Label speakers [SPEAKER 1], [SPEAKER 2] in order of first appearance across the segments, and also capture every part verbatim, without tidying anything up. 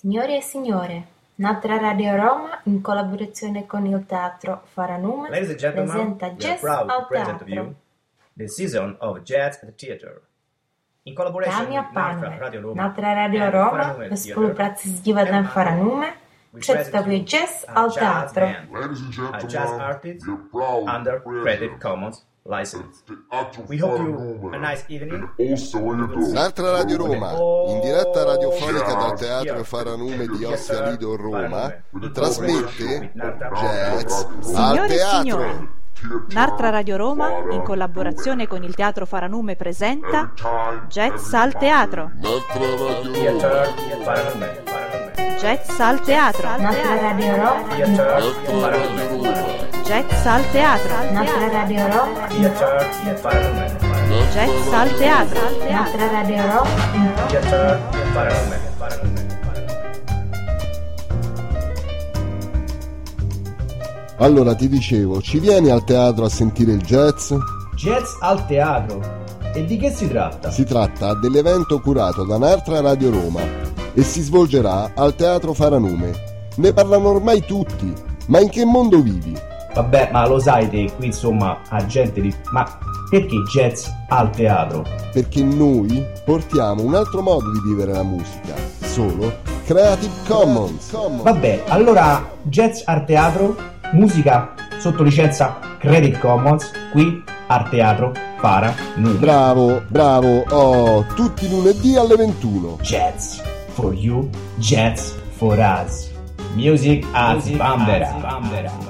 [SPEAKER 1] Signori e signore, Natra Radio Roma, in collaborazione con il Teatro Faranume,
[SPEAKER 2] Ladies and gentlemen,
[SPEAKER 1] presenta
[SPEAKER 2] we are
[SPEAKER 1] Jazz
[SPEAKER 2] proud to
[SPEAKER 1] al
[SPEAKER 2] present to you
[SPEAKER 1] Teatro.
[SPEAKER 2] the season of Jazz at the Theatre. In collaboration
[SPEAKER 1] Dámy a
[SPEAKER 2] with Natra
[SPEAKER 1] pánové,
[SPEAKER 2] Radio Roma
[SPEAKER 1] Natra Radio
[SPEAKER 2] and
[SPEAKER 1] Roma
[SPEAKER 2] Faranume
[SPEAKER 1] ve
[SPEAKER 2] Theatre,
[SPEAKER 1] spolupráci s divadlem Faranume
[SPEAKER 2] we
[SPEAKER 1] představuje
[SPEAKER 2] present you
[SPEAKER 1] Jazz
[SPEAKER 2] a
[SPEAKER 1] al
[SPEAKER 2] jazz
[SPEAKER 1] Teatro.
[SPEAKER 2] band,
[SPEAKER 3] Ladies and
[SPEAKER 2] a jazz
[SPEAKER 3] gentlemen,
[SPEAKER 2] artist
[SPEAKER 3] we are proud
[SPEAKER 2] under
[SPEAKER 3] to
[SPEAKER 2] Creative
[SPEAKER 3] present
[SPEAKER 2] Commons license.
[SPEAKER 3] the Teatro
[SPEAKER 2] We hope you
[SPEAKER 3] Faranume
[SPEAKER 2] a nice evening.
[SPEAKER 3] and also in the
[SPEAKER 4] L'altra Radio Roma, in diretta radiofonica dal Teatro Faranume di Ostia Lido Roma, trasmette Jazz al
[SPEAKER 5] Signore e
[SPEAKER 4] Teatro.
[SPEAKER 5] signori, Nartra Radio Roma, in collaborazione con il Teatro Faranume, presenta Jazz al Teatro.
[SPEAKER 4] L'altra Radio
[SPEAKER 2] Theatre
[SPEAKER 4] Roma.
[SPEAKER 2] Faranume, Faranume.
[SPEAKER 5] Jazz al Teatro.
[SPEAKER 1] Natra Radio Roma,
[SPEAKER 2] Theatre
[SPEAKER 4] L'altra
[SPEAKER 2] Faranume,
[SPEAKER 4] Radio Roma.
[SPEAKER 5] Jazz al Teatro.
[SPEAKER 1] Natra Radio Roma,
[SPEAKER 2] Theatre Faranume, Faranume.
[SPEAKER 5] Jazz al Teatro.
[SPEAKER 1] Natra Radio Roma,
[SPEAKER 2] Theatre Faranume, Faranume.
[SPEAKER 4] Allora ti dicevo, ci vieni al teatro a sentire il jazz?
[SPEAKER 2] Jazz al teatro. E di che si tratta?
[SPEAKER 4] Si tratta dell'evento curato da Nartra Radio Roma e si svolgerà al Teatro Faranume. Ne parlano ormai tutti, ma in che mondo vivi?
[SPEAKER 2] Vabbè, ma lo sai te, qui insomma, a gente di... Ma perché jazz al teatro?
[SPEAKER 4] Perché noi portiamo un altro modo di vivere la musica, solo Creative Commons.
[SPEAKER 2] Vabbè, allora jazz al teatro, musica sotto licenza Creative Commons, qui al teatro Faranume.
[SPEAKER 4] Bravo, bravo, oh, tutti i lunedì alle ventuno.
[SPEAKER 2] Jazz for you, jazz for us. Music as Bambera.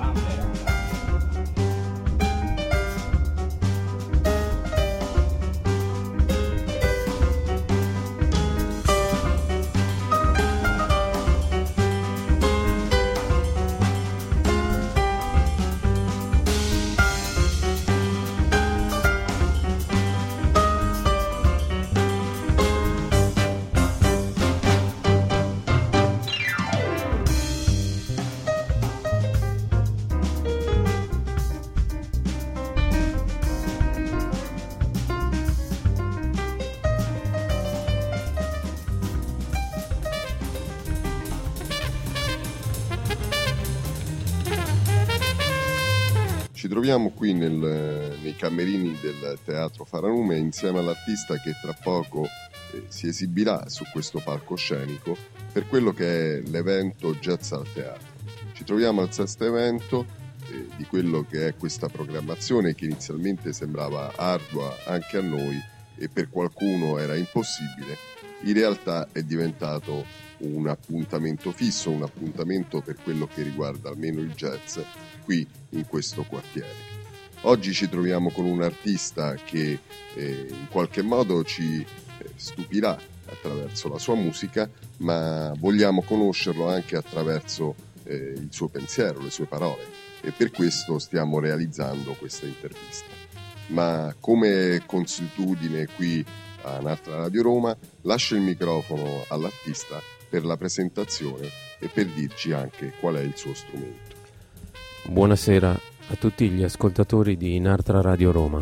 [SPEAKER 4] Ci troviamo qui nel, nei camerini del Teatro Faranume insieme all'artista che tra poco eh, si esibirà su questo palcoscenico per quello che è l'evento Jazz al Teatro. Ci troviamo al sesto evento eh, di quello che è questa programmazione che inizialmente sembrava ardua anche a noi e per qualcuno era impossibile. In realtà è diventato un appuntamento fisso, un appuntamento per quello che riguarda almeno il jazz qui in questo quartiere. Oggi ci troviamo con un artista che eh, in qualche modo ci eh, stupirà attraverso la sua musica, ma vogliamo conoscerlo anche attraverso eh, il suo pensiero, le sue parole, e per questo stiamo realizzando questa intervista. Ma come consuetudine qui a Nartra Radio Roma, lascio il microfono all'artista per la presentazione e per dirci anche qual è il suo strumento.
[SPEAKER 6] Buonasera a tutti gli ascoltatori di Nartra Radio Roma.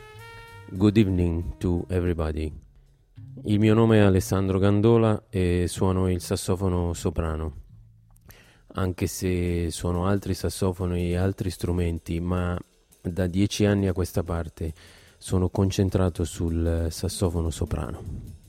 [SPEAKER 6] Good evening to everybody. Il mio nome è Alessandro Gandola e suono il sassofono soprano, anche se suono altri sassofoni e altri strumenti, ma da dieci anni a questa parte sono concentrato sul sassofono soprano.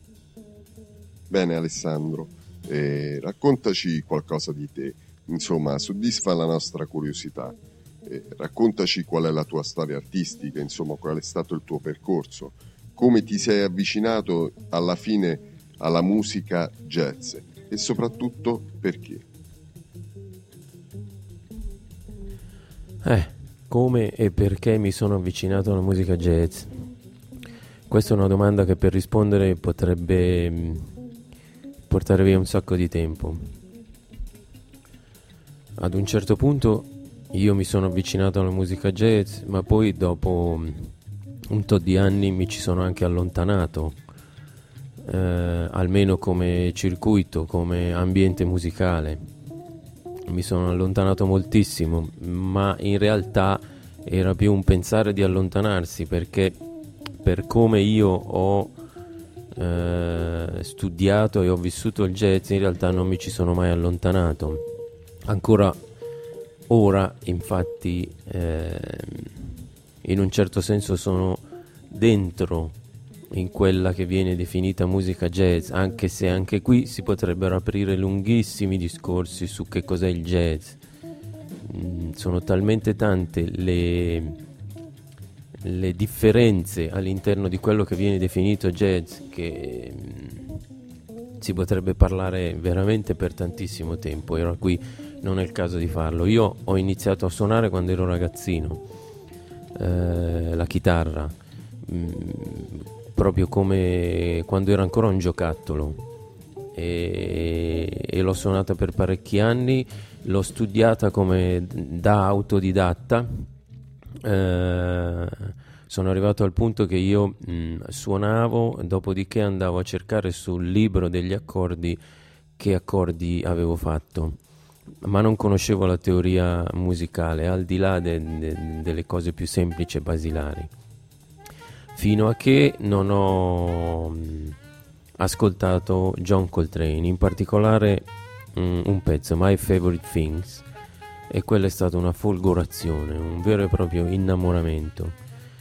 [SPEAKER 4] Bene Alessandro, eh, raccontaci qualcosa di te, insomma soddisfa la nostra curiosità, eh, raccontaci qual è la tua storia artistica, insomma qual è stato il tuo percorso, come ti sei avvicinato alla fine alla musica jazz e soprattutto perché.
[SPEAKER 6] Eh, come e perché mi sono avvicinato alla musica jazz? Questa è una domanda che per rispondere potrebbe mh, portare via un sacco di tempo. Ad un certo punto io mi sono avvicinato alla musica jazz, ma poi dopo mh, un tot di anni mi ci sono anche allontanato, eh, almeno come circuito, come ambiente musicale. Mi sono allontanato moltissimo, ma in realtà era più un pensare di allontanarsi, perché per come io ho eh, studiato e ho vissuto il jazz, in realtà non mi ci sono mai allontanato. Ancora ora, infatti, eh, in un certo senso sono dentro in quella che viene definita musica jazz, anche se anche qui si potrebbero aprire lunghissimi discorsi su che cos'è il jazz. Mm, sono talmente tante le, le differenze all'interno di quello che viene definito jazz che mm, si potrebbe parlare veramente per tantissimo tempo. Era qui non è il caso di farlo. Io ho iniziato a suonare quando ero ragazzino, eh, la chitarra, mh, proprio come quando era ancora un giocattolo, e, e l'ho suonata per parecchi anni, l'ho studiata come da autodidatta. Eh, sono arrivato al punto che io mh, suonavo, dopodiché andavo a cercare sul libro degli accordi che accordi avevo fatto, ma non conoscevo la teoria musicale, al di là de, de, delle cose più semplici e basilari, fino a che non ho mh, ascoltato John Coltrane, in particolare mh, un pezzo, My Favorite Things, e quella è stata una folgorazione, un vero e proprio innamoramento.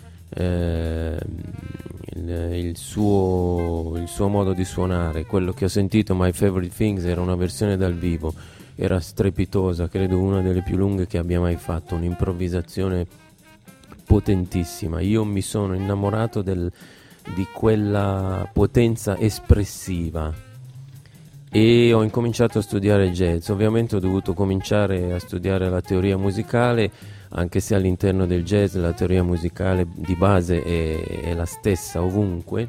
[SPEAKER 6] Eh, il, il, suo, il suo modo di suonare, quello che ho sentito, My Favorite Things, era una versione dal vivo, era strepitosa, credo una delle più lunghe che abbia mai fatto, un'improvvisazione potentissima. Io mi sono innamorato del, di quella potenza espressiva e ho incominciato a studiare jazz. Ovviamente ho dovuto cominciare a studiare la teoria musicale, anche se all'interno del jazz la teoria musicale di base è, è la stessa ovunque,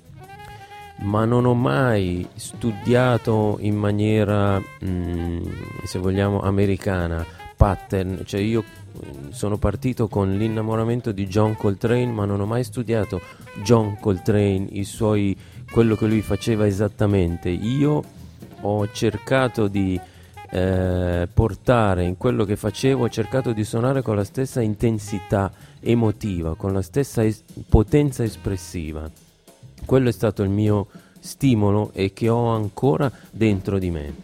[SPEAKER 6] ma non ho mai studiato in maniera, mh, se vogliamo, americana, pattern. Cioè io sono partito con l'innamoramento di John Coltrane, ma non ho mai studiato John Coltrane, i suoi, quello che lui faceva esattamente. Io ho cercato di eh, portare in quello che facevo, ho cercato di suonare con la stessa intensità emotiva, con la stessa es- potenza espressiva. Quello è stato il mio stimolo e che ho ancora dentro di me.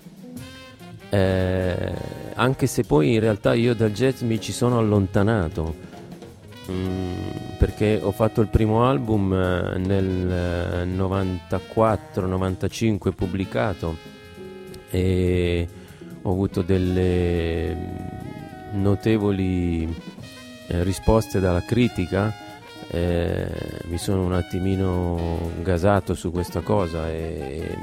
[SPEAKER 6] Eh, anche se poi in realtà io dal jazz mi ci sono allontanato, mm, perché ho fatto il primo album eh, nel eh, novantaquattro novantacinque pubblicato, e ho avuto delle notevoli eh, risposte dalla critica. Eh, mi sono un attimino gasato su questa cosa, e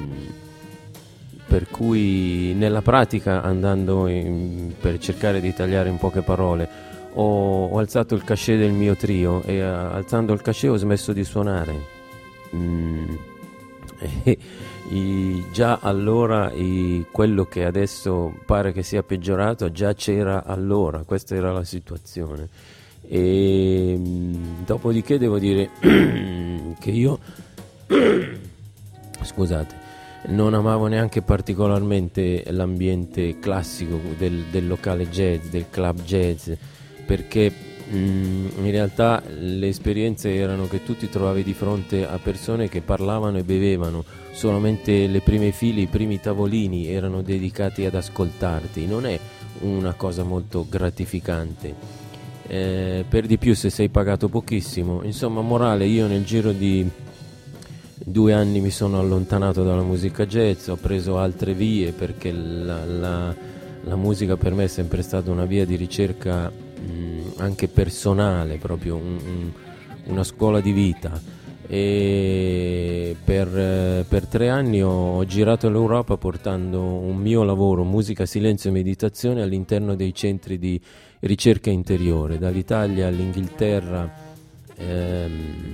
[SPEAKER 6] per cui nella pratica, andando in, per cercare di tagliare in poche parole, ho, ho alzato il cachet del mio trio, e uh, alzando il cachet ho smesso di suonare. mm. e, i, già allora i, quello che adesso pare che sia peggiorato già c'era allora, questa era la situazione. E mh, dopodiché devo dire che io scusate, non amavo neanche particolarmente l'ambiente classico del, del locale jazz, del club jazz, perché mh, in realtà le esperienze erano che tu ti trovavi di fronte a persone che parlavano e bevevano, solamente le prime file, i primi tavolini erano dedicati ad ascoltarti. Non è una cosa molto gratificante. Eh, per di più se sei pagato pochissimo. Insomma, morale, io nel giro di due anni mi sono allontanato dalla musica jazz, ho preso altre vie, perché la, la, la musica per me è sempre stata una via di ricerca mh, anche personale, proprio un, un, una scuola di vita. E per, per tre anni ho, ho girato l'Europa portando un mio lavoro, musica, silenzio e meditazione, all'interno dei centri di ricerca interiore, dall'Italia all'Inghilterra. ehm,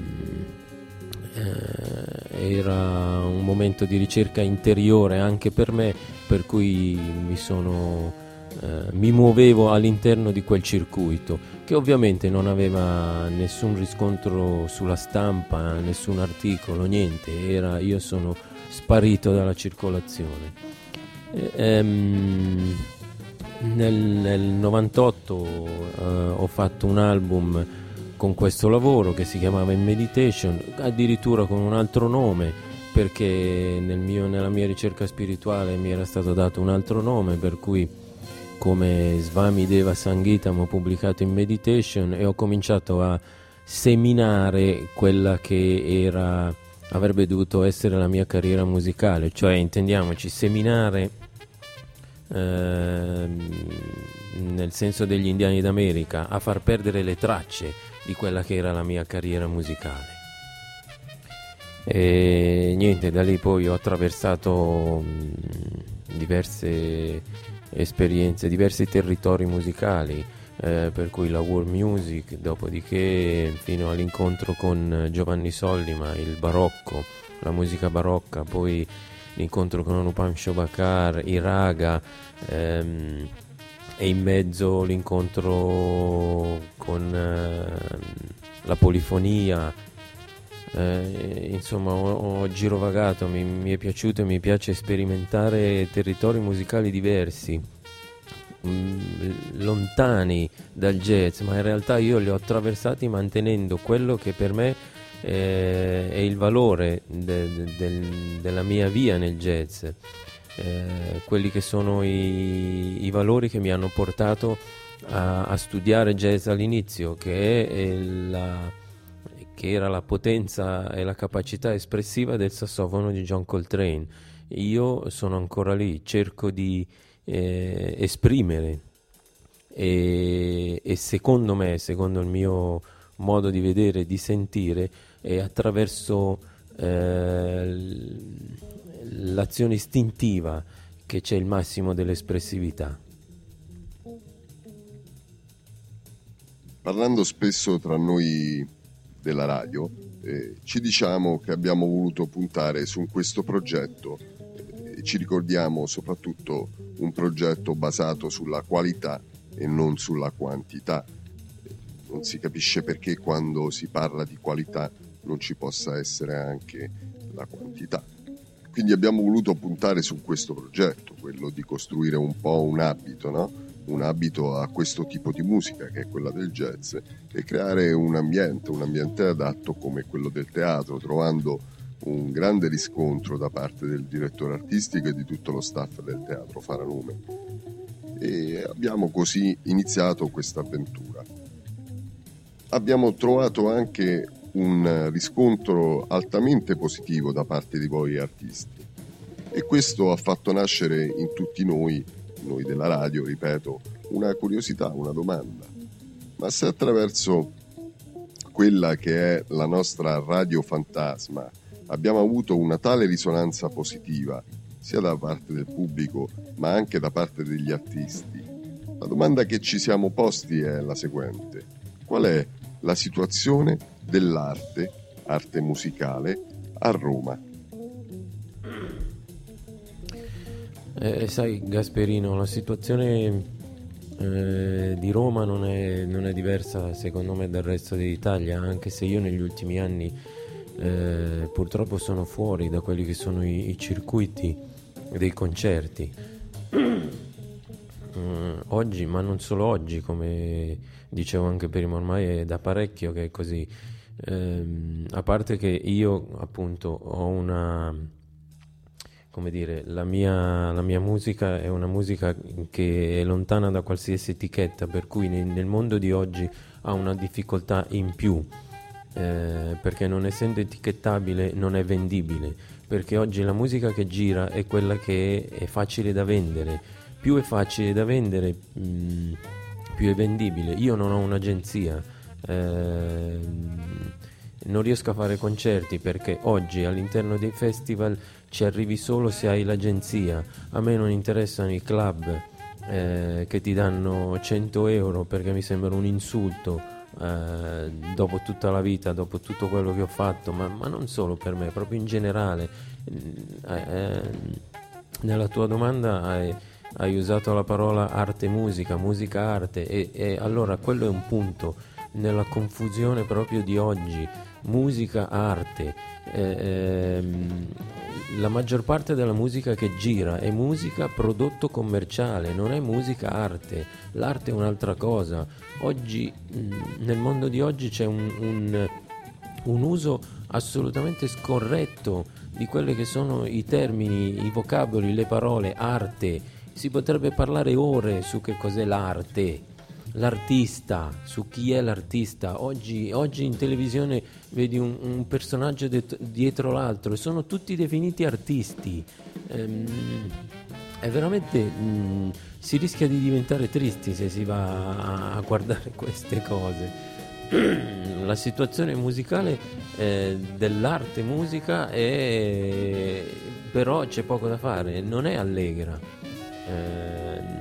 [SPEAKER 6] eh, era un momento di ricerca interiore anche per me, per cui mi sono eh, mi muovevo all'interno di quel circuito, che ovviamente non aveva nessun riscontro sulla stampa, nessun articolo, niente. Era, io sono sparito dalla circolazione. E, ehm, Nel, nel novantotto uh, ho fatto un album con questo lavoro che si chiamava In Meditation, addirittura con un altro nome, perché nel mio, nella mia ricerca spirituale mi era stato dato un altro nome, per cui come Swami Deva Sangeetam ho pubblicato In Meditation e ho cominciato a seminare quella che era avrebbe dovuto essere la mia carriera musicale, cioè intendiamoci seminare ehm, nel senso degli indiani d'America, a far perdere le tracce di quella che era la mia carriera musicale. E niente, da lì poi ho attraversato mh, diverse esperienze, diversi territori musicali, eh, per cui la world music, dopodiché fino all'incontro con Giovanni Sollima, il barocco, la musica barocca, poi l'incontro con Anupam Shobhakar, i raga, ehm, e in mezzo l'incontro con eh, la polifonia. Eh, insomma ho, ho girovagato, mi, mi è piaciuto e mi piace sperimentare territori musicali diversi, mh, lontani dal jazz, ma in realtà io li ho attraversati mantenendo quello che per me eh, è il valore de, de, del, della mia via nel jazz, eh, quelli che sono i, i valori che mi hanno portato a, a studiare jazz all'inizio, che è, è la che era la potenza e la capacità espressiva del sassofono di John Coltrane. Io sono ancora lì, cerco di eh, esprimere e, e secondo me, secondo il mio modo di vedere e di sentire, è attraverso eh, l'azione istintiva che c'è il massimo dell'espressività.
[SPEAKER 4] Parlando spesso tra noi della radio, eh, ci diciamo che abbiamo voluto puntare su questo progetto e eh, ci ricordiamo soprattutto un progetto basato sulla qualità e non sulla quantità. Eh, non si capisce perché quando si parla di qualità non ci possa essere anche la quantità. Quindi abbiamo voluto puntare su questo progetto, quello di costruire un po' un abito, no? un abito a questo tipo di musica che è quella del jazz, e creare un ambiente, un ambiente adatto come quello del teatro, trovando un grande riscontro da parte del direttore artistico e di tutto lo staff del Teatro Faranume. E abbiamo così iniziato questa avventura. Abbiamo trovato anche un riscontro altamente positivo da parte di voi artisti, e questo ha fatto nascere in tutti noi noi della radio, ripeto, una curiosità, una domanda. Ma se attraverso quella che è la nostra radio fantasma abbiamo avuto una tale risonanza positiva, sia da parte del pubblico ma anche da parte degli artisti, la domanda che ci siamo posti è la seguente: qual è la situazione dell'arte, arte musicale, a Roma?
[SPEAKER 6] Eh, sai Gasperino, la situazione eh, di Roma non è, non è diversa secondo me dal resto d'Italia, anche se io negli ultimi anni eh, purtroppo sono fuori da quelli che sono i, i circuiti dei concerti. eh, oggi, ma non solo oggi, come dicevo anche prima, ormai è da parecchio che è così, eh, a parte che io appunto ho una... come dire, la mia, la mia musica è una musica che è lontana da qualsiasi etichetta, per cui nel, nel mondo di oggi ha una difficoltà in più, eh, perché non essendo etichettabile non è vendibile, perché oggi la musica che gira è quella che è, è facile da vendere, più è facile da vendere mh, più è vendibile. Io non ho un'agenzia, eh, non riesco a fare concerti perché oggi all'interno dei festival ci arrivi solo se hai l'agenzia. A me non interessano i club eh, che ti danno cento euro, perché mi sembra un insulto eh, dopo tutta la vita, dopo tutto quello che ho fatto, ma, ma non solo per me, proprio in generale. Eh, eh, nella tua domanda hai, hai usato la parola arte musica, musica arte, e, e allora quello è un punto nella confusione proprio di oggi. Musica, arte, eh, ehm, la maggior parte della musica che gira è musica prodotto commerciale, non è musica arte. L'arte è un'altra cosa. Oggi, nel mondo di oggi, c'è un, un, un uso assolutamente scorretto di quelli che sono i termini, i vocaboli, le parole. Arte, si potrebbe parlare ore su che cos'è l'arte, l'artista, su chi è l'artista. Oggi, oggi in televisione vedi un, un personaggio det- dietro l'altro e sono tutti definiti artisti. Ehm, è veramente mh, si rischia di diventare tristi se si va a, a guardare queste cose. La situazione musicale eh, dell'arte musica è, però c'è poco da fare, non è allegra. Eh,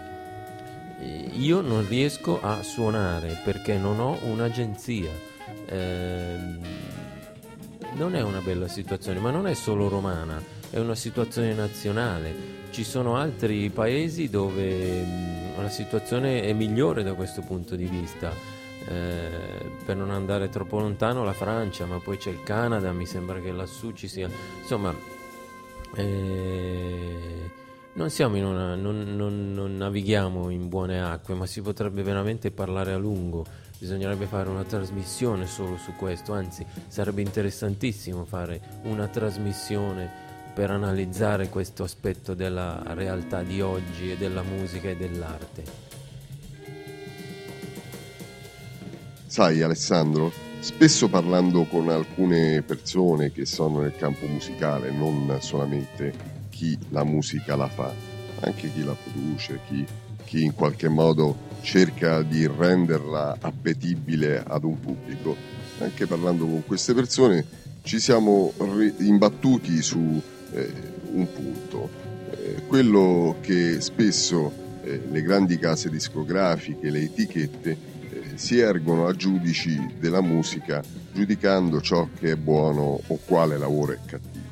[SPEAKER 6] io non riesco a suonare perché non ho un'agenzia. Eh, non è una bella situazione, ma non è solo romana, è una situazione nazionale. Ci sono altri paesi dove mh, la situazione è migliore da questo punto di vista. Eh, per non andare troppo lontano, la Francia, ma poi c'è il Canada, mi sembra che lassù ci sia, insomma, eh, non siamo in una, non, non, non navighiamo in buone acque, ma si potrebbe veramente parlare a lungo. Bisognerebbe fare una trasmissione solo su questo, anzi sarebbe interessantissimo fare una trasmissione per analizzare questo aspetto della realtà di oggi e della musica e dell'arte.
[SPEAKER 4] Sai Alessandro, spesso parlando con alcune persone che sono nel campo musicale, non solamente chi la musica la fa, anche chi la produce, chi, chi in qualche modo cerca di renderla appetibile ad un pubblico, anche parlando con queste persone ci siamo imbattuti su eh, un punto, eh, quello che spesso eh, le grandi case discografiche, le etichette si ergono a giudici della musica giudicando ciò che è buono o quale lavoro è cattivo.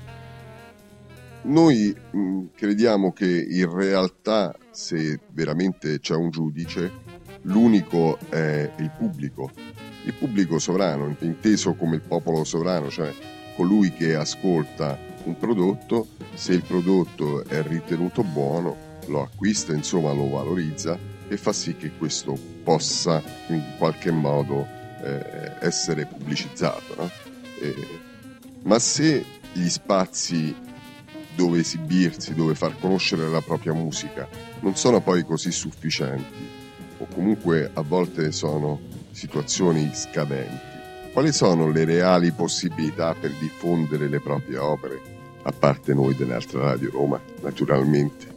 [SPEAKER 4] Noi mh, crediamo che in realtà, se veramente c'è un giudice, l'unico è il pubblico, il pubblico sovrano, inteso come il popolo sovrano, cioè colui che ascolta un prodotto, se il prodotto è ritenuto buono, lo acquista, insomma lo valorizza e fa sì che questo possa in qualche modo eh, essere pubblicizzato, no? Eh, ma se gli spazi dove esibirsi, dove far conoscere la propria musica non sono poi così sufficienti, o comunque a volte sono situazioni scadenti, quali sono le reali possibilità per diffondere le proprie opere, a parte noi dell'Altra Radio Roma, naturalmente?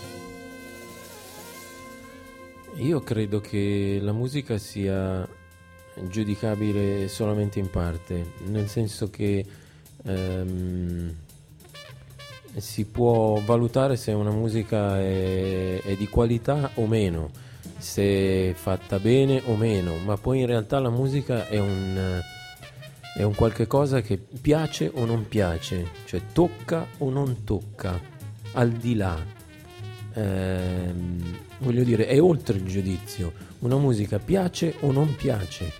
[SPEAKER 6] Io credo che la musica sia giudicabile solamente in parte, nel senso che ehm, si può valutare se una musica è, è di qualità o meno, se è fatta bene o meno, ma poi in realtà la musica è un, è un qualche cosa che piace o non piace, cioè tocca o non tocca, al di là. Ehm, voglio dire, è oltre il giudizio. Una musica piace o non piace.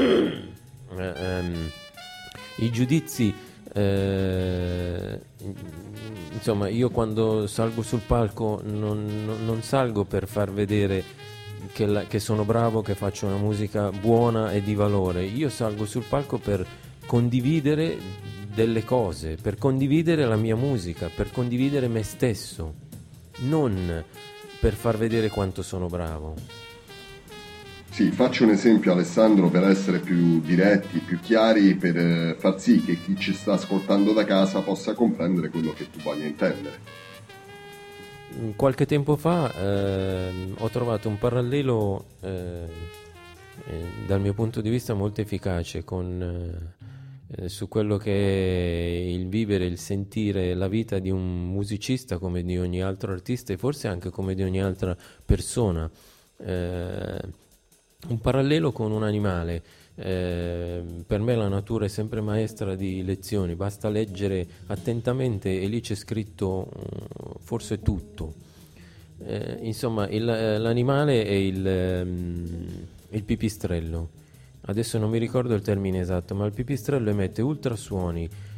[SPEAKER 6] ehm, I giudizi, eh, insomma, io quando salgo sul palco non, non, non salgo per far vedere che, la, che sono bravo, che faccio una musica buona e di valore. Io salgo sul palco per condividere delle cose, per condividere la mia musica, per condividere me stesso, non per far vedere quanto sono bravo.
[SPEAKER 4] Sì, faccio un esempio Alessandro per essere più diretti, più chiari, per far sì che chi ci sta ascoltando da casa possa comprendere quello che tu voglia intendere.
[SPEAKER 6] Qualche tempo fa eh, ho trovato un parallelo eh, eh, dal mio punto di vista molto efficace con eh, su quello che è il vivere, il sentire la vita di un musicista come di ogni altro artista e forse anche come di ogni altra persona. Eh, un parallelo con un animale. Eh, per me la natura è sempre maestra di lezioni, basta leggere attentamente e lì c'è scritto forse tutto. Eh, insomma, il, l'animale è il, um, il pipistrello. Adesso non mi ricordo il termine esatto, ma il pipistrello emette ultrasuoni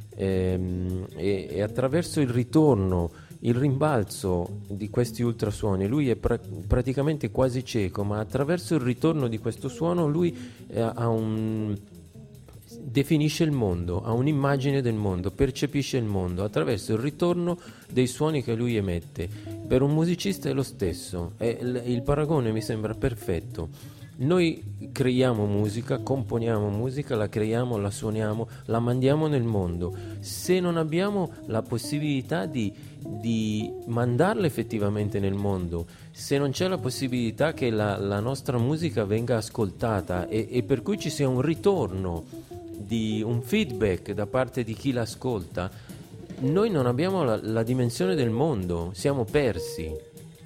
[SPEAKER 6] ehm, e, e attraverso il ritorno, il rimbalzo di questi ultrasuoni, lui è pra- praticamente quasi cieco, ma attraverso il ritorno di questo suono lui eh, ha un... definisce il mondo, ha un'immagine del mondo, percepisce il mondo attraverso il ritorno dei suoni che lui emette. Per un musicista è lo stesso, è il, il paragone mi sembra perfetto. Noi creiamo musica, componiamo musica, la creiamo, la suoniamo, la mandiamo nel mondo. Se non abbiamo la possibilità di, di mandarla effettivamente nel mondo, se non c'è la possibilità che la, la nostra musica venga ascoltata e, e per cui ci sia un ritorno, di un feedback da parte di chi l'ascolta, noi non abbiamo la, la dimensione del mondo, siamo persi.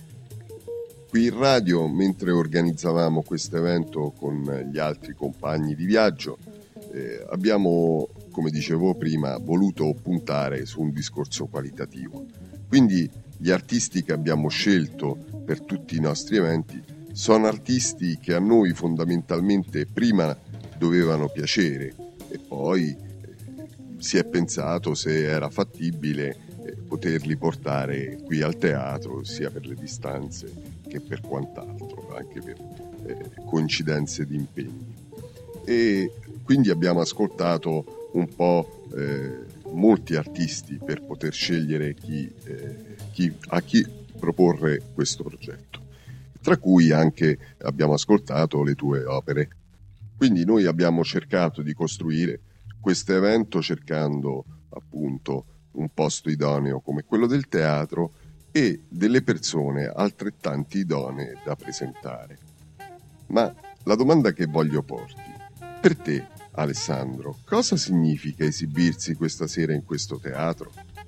[SPEAKER 4] Qui in radio, mentre organizzavamo questo evento con gli altri compagni di viaggio, eh, abbiamo, come dicevo prima, voluto puntare su un discorso qualitativo. Quindi gli artisti che abbiamo scelto per tutti i nostri eventi sono artisti che a noi fondamentalmente prima dovevano piacere e poi eh, si è pensato se era fattibile eh, poterli portare qui al teatro, sia per le distanze che per quant'altro, anche per eh, coincidenze di impegni. E quindi abbiamo ascoltato un po' eh, molti artisti per poter scegliere chi, eh, chi, a chi proporre questo progetto, tra cui anche abbiamo ascoltato le tue opere. Quindi noi abbiamo cercato di costruire questo evento cercando appunto un posto idoneo come quello del teatro e delle persone altrettanto idonee da presentare. Ma la domanda che voglio porti, per te Alessandro, cosa significa esibirsi questa sera in questo teatro?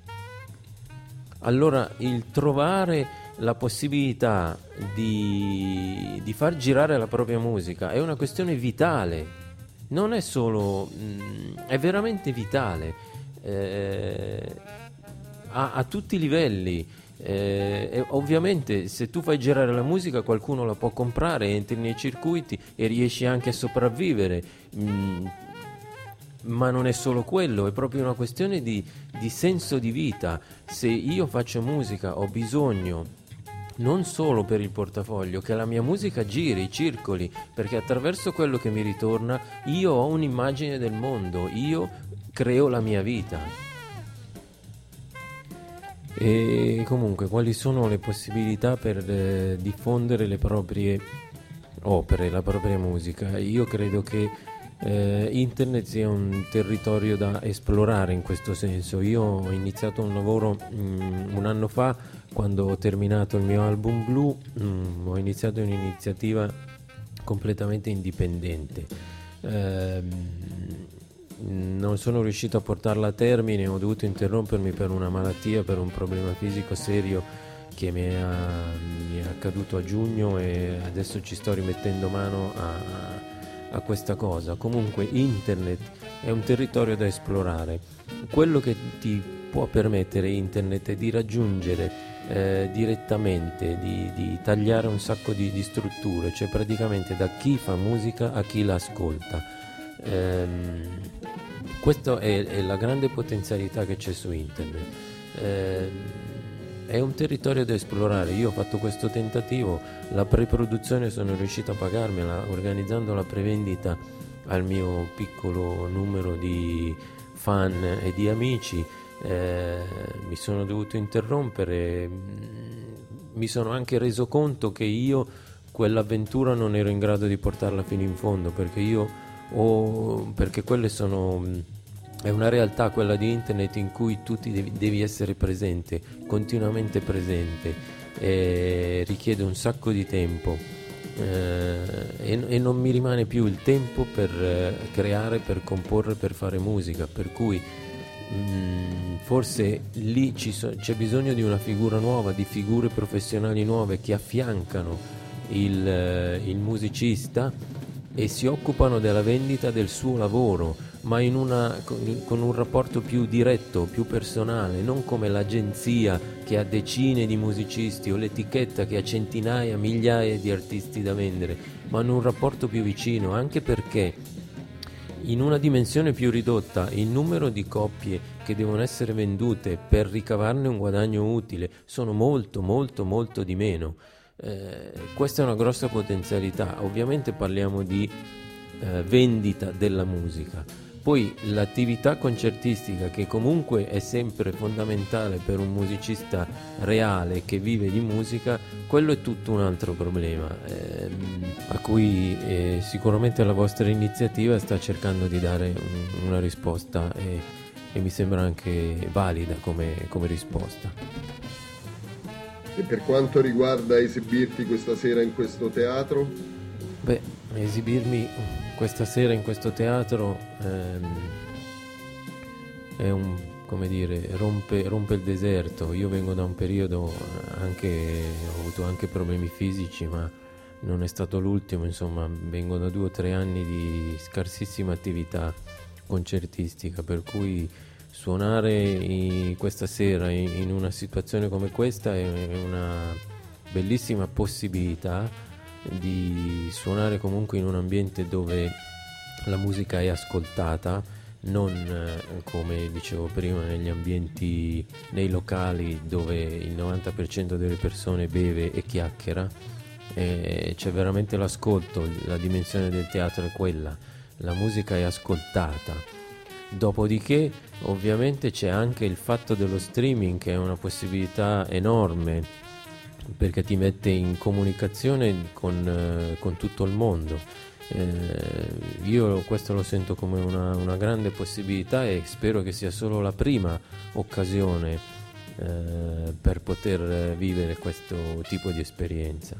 [SPEAKER 6] Allora, il trovare la possibilità di, di far girare la propria musica è una questione vitale, non è solo, mh, è veramente vitale, eh, a, a tutti i livelli. Eh, e ovviamente se tu fai girare la musica qualcuno la può comprare, entri nei circuiti e riesci anche a sopravvivere, mm, ma non è solo quello, è proprio una questione di, di senso di vita. Se io faccio musica ho bisogno non solo per il portafoglio che la mia musica giri, circoli, perché attraverso quello che mi ritorna io ho un'immagine del mondo, io creo la mia vita. E comunque, quali sono le possibilità per eh, diffondere le proprie opere, la propria musica? Io credo che eh, internet sia un territorio da esplorare in questo senso. Io ho iniziato un lavoro mh, un anno fa, quando ho terminato il mio album Blu, mh, ho iniziato un'iniziativa completamente indipendente. Ehm, non sono riuscito a portarla a termine, ho dovuto interrompermi per una malattia, per un problema fisico serio che mi è, mi è accaduto a giugno e adesso ci sto rimettendo mano a, a questa cosa. Comunque internet è un territorio da esplorare. Quello che ti può permettere internet è di raggiungere eh, direttamente, di, di tagliare un sacco di, di strutture, cioè praticamente da chi fa musica a chi la ascolta. Ehm, questa è, è la grande potenzialità che c'è su internet. Ehm, è un territorio da esplorare. Io ho fatto questo tentativo, la preproduzione sono riuscito a pagarmela organizzando la prevendita al mio piccolo numero di fan e di amici. Eh, mi sono dovuto interrompere, mi sono anche reso conto che io quell'avventura non ero in grado di portarla fino in fondo, perché io ho, perché quelle sono è una realtà, quella di internet, in cui tu ti devi, devi essere presente, continuamente presente, e richiede un sacco di tempo, eh, e, e non mi rimane più il tempo per eh, creare, per comporre, per fare musica, per cui mh, forse lì ci so, c'è bisogno di una figura nuova, di figure professionali nuove che affiancano il, eh, il musicista e si occupano della vendita del suo lavoro, ma in una, con un rapporto più diretto, più personale, non come l'agenzia che ha decine di musicisti o l'etichetta che ha centinaia, migliaia di artisti da vendere, ma in un rapporto più vicino, anche perché in una dimensione più ridotta il numero di copie che devono essere vendute per ricavarne un guadagno utile sono molto molto molto di meno. Eh, questa è una grossa potenzialità. Ovviamente parliamo di eh, vendita della musica. Poi l'attività concertistica, che comunque è sempre fondamentale per un musicista reale che vive di musica, quello è tutto un altro problema, ehm, a cui eh, sicuramente la vostra iniziativa sta cercando di dare un, una risposta e, e mi sembra anche valida come, come risposta.
[SPEAKER 4] E per quanto riguarda esibirti questa sera in questo teatro?
[SPEAKER 6] Beh, esibirmi questa sera in questo teatro ehm, è un, come dire, rompe, rompe il deserto. Io vengo da un periodo, anche ho avuto anche problemi fisici, ma non è stato l'ultimo, insomma, vengo da due o tre anni di scarsissima attività concertistica, per cui suonare in, questa sera in, in una situazione come questa è una bellissima possibilità di suonare comunque in un ambiente dove la musica è ascoltata, non eh, come dicevo prima negli ambienti, nei locali dove il novanta per cento delle persone beve e chiacchiera. Eh, c'è veramente l'ascolto, la dimensione del teatro è quella, la musica è ascoltata. Dopodiché ovviamente c'è anche il fatto dello streaming, che è una possibilità enorme perché ti mette in comunicazione con, eh, con tutto il mondo. Eh, io questo lo sento come una, una grande possibilità e spero che sia solo la prima occasione eh, per poter vivere questo tipo di esperienza.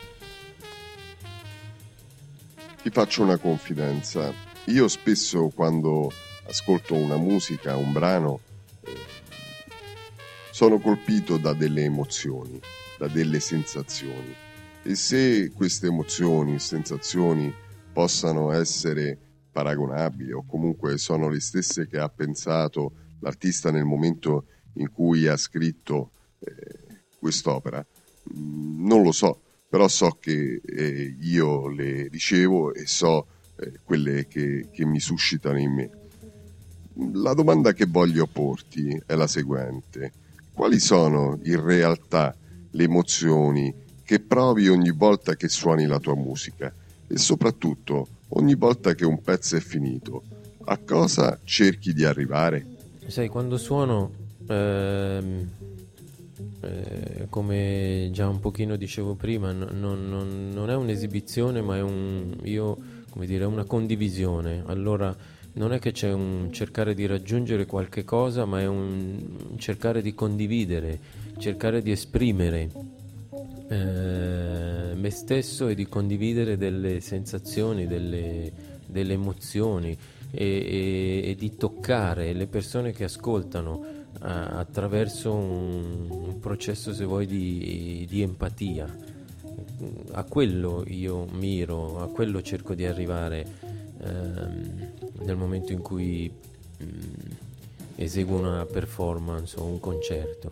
[SPEAKER 4] Ti faccio una confidenza. Io spesso quando ascolto una musica, un brano, eh, sono colpito da delle emozioni, da delle sensazioni, e se queste emozioni, sensazioni possano essere paragonabili o comunque sono le stesse che ha pensato l'artista nel momento in cui ha scritto eh, quest'opera, mh, non lo so, però so che eh, io le ricevo e so eh, quelle che, che mi suscitano in me. La domanda che voglio porti è la seguente: quali sono in realtà le emozioni che provi ogni volta che suoni la tua musica e soprattutto ogni volta che un pezzo è finito? A cosa cerchi di arrivare?
[SPEAKER 6] Sai, quando suono, ehm, eh, come già un pochino dicevo prima, non, non, non è un'esibizione, ma è un, io, come dire, una condivisione. Allora non è che c'è un cercare di raggiungere qualche cosa, ma è un cercare di condividere, cercare di esprimere eh, me stesso e di condividere delle sensazioni, delle, delle emozioni e, e, e di toccare le persone che ascoltano a, attraverso un, un processo, se vuoi, di, di empatia. A quello io miro, a quello cerco di arrivare ehm, nel momento in cui mh, eseguo una performance o un concerto.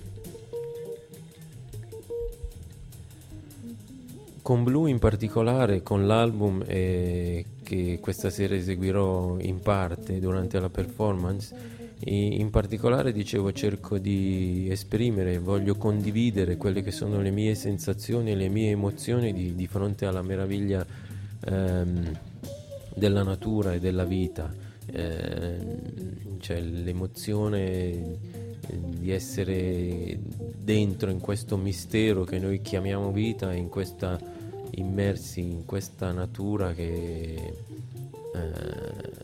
[SPEAKER 6] Con Blue in particolare, con l'album eh, che questa sera eseguirò in parte durante la performance, in particolare dicevo cerco di esprimere, voglio condividere quelle che sono le mie sensazioni e le mie emozioni di, di fronte alla meraviglia ehm, della natura e della vita, eh, cioè l'emozione di essere dentro in questo mistero che noi chiamiamo vita, in questa, immersi in questa natura che eh,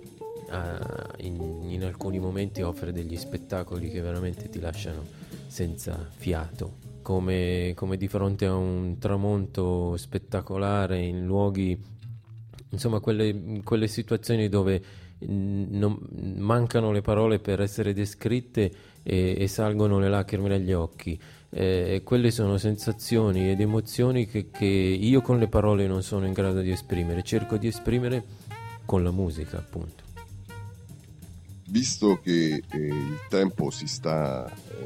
[SPEAKER 6] in, in alcuni momenti offre degli spettacoli che veramente ti lasciano senza fiato, come, come di fronte a un tramonto spettacolare in luoghi, insomma quelle, quelle situazioni dove non, mancano le parole per essere descritte e, e salgono le lacrime dagli occhi. Eh, quelle sono sensazioni ed emozioni che, che io con le parole non sono in grado di esprimere, cerco di esprimere con la musica, appunto.
[SPEAKER 4] Visto che eh, il tempo si sta eh,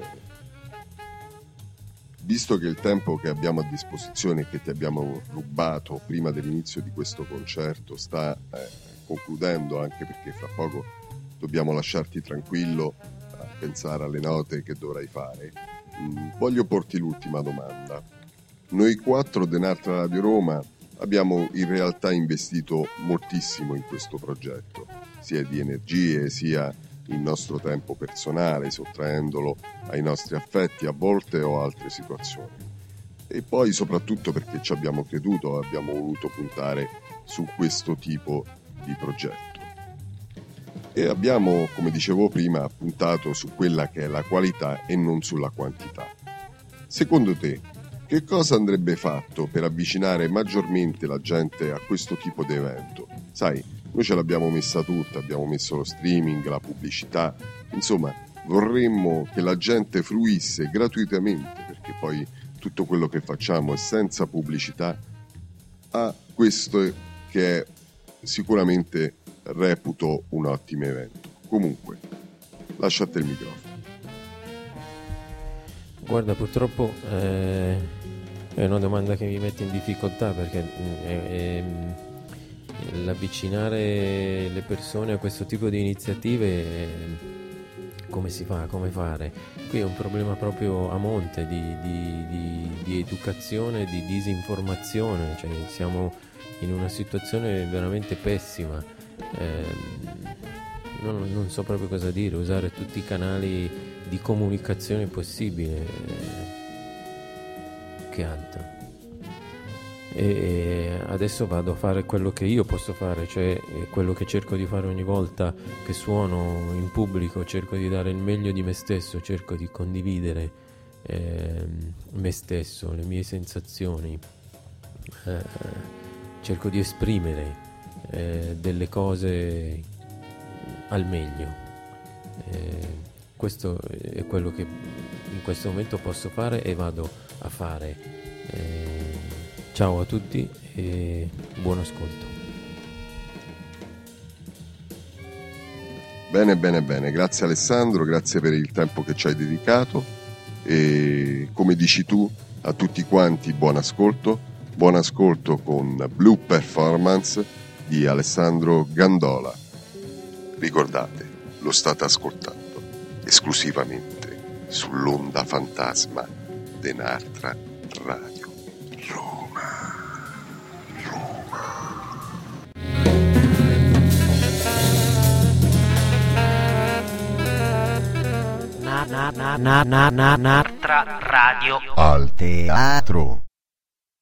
[SPEAKER 4] visto che il tempo che abbiamo a disposizione, che ti abbiamo rubato prima dell'inizio di questo concerto, sta eh, concludendo, anche perché fra poco dobbiamo lasciarti tranquillo a pensare alle note che dovrai fare, mh, voglio porti l'ultima domanda. Noi quattro dell'Nartra Radio Roma abbiamo in realtà investito moltissimo in questo progetto, sia di energie sia il nostro tempo personale, sottraendolo ai nostri affetti a volte o altre situazioni. E poi soprattutto perché ci abbiamo creduto, abbiamo voluto puntare su questo tipo di progetto. E abbiamo, come dicevo prima, puntato su quella che è la qualità e non sulla quantità. Secondo te, che cosa andrebbe fatto per avvicinare maggiormente la gente a questo tipo di evento? Sai, noi ce l'abbiamo messa tutta, abbiamo messo lo streaming, la pubblicità, insomma vorremmo che la gente fruisse gratuitamente, perché poi tutto quello che facciamo è senza pubblicità, a questo che è sicuramente reputo un ottimo evento. Comunque, lasciate il microfono.
[SPEAKER 6] Guarda, purtroppo eh, è una domanda che mi mette in difficoltà, perché è, è, l'avvicinare le persone a questo tipo di iniziative, è, come si fa, come fare? Qui è un problema proprio a monte di, di, di, di educazione, di disinformazione, cioè siamo in una situazione veramente pessima. Eh, non, non so proprio cosa dire, usare tutti i canali di comunicazione possibile, eh, che altro. E adesso vado a fare quello che io posso fare, cioè quello che cerco di fare ogni volta che suono in pubblico. Cerco di dare il meglio di me stesso, cerco di condividere eh, me stesso, le mie sensazioni, eh, cerco di esprimere eh, delle cose al meglio. Eh, questo è quello che in questo momento posso fare e vado a fare. Eh, ciao a tutti e buon ascolto.
[SPEAKER 4] Bene, bene, bene, grazie Alessandro, grazie per il tempo che ci hai dedicato e come dici tu a tutti quanti buon ascolto, buon ascolto con Blue Performance di Alessandro Gandola. Ricordate, lo state ascoltando esclusivamente sull'onda fantasma dell'Nartra Radio Roma.
[SPEAKER 3] Na na na na na na Nartra Radio al teatro.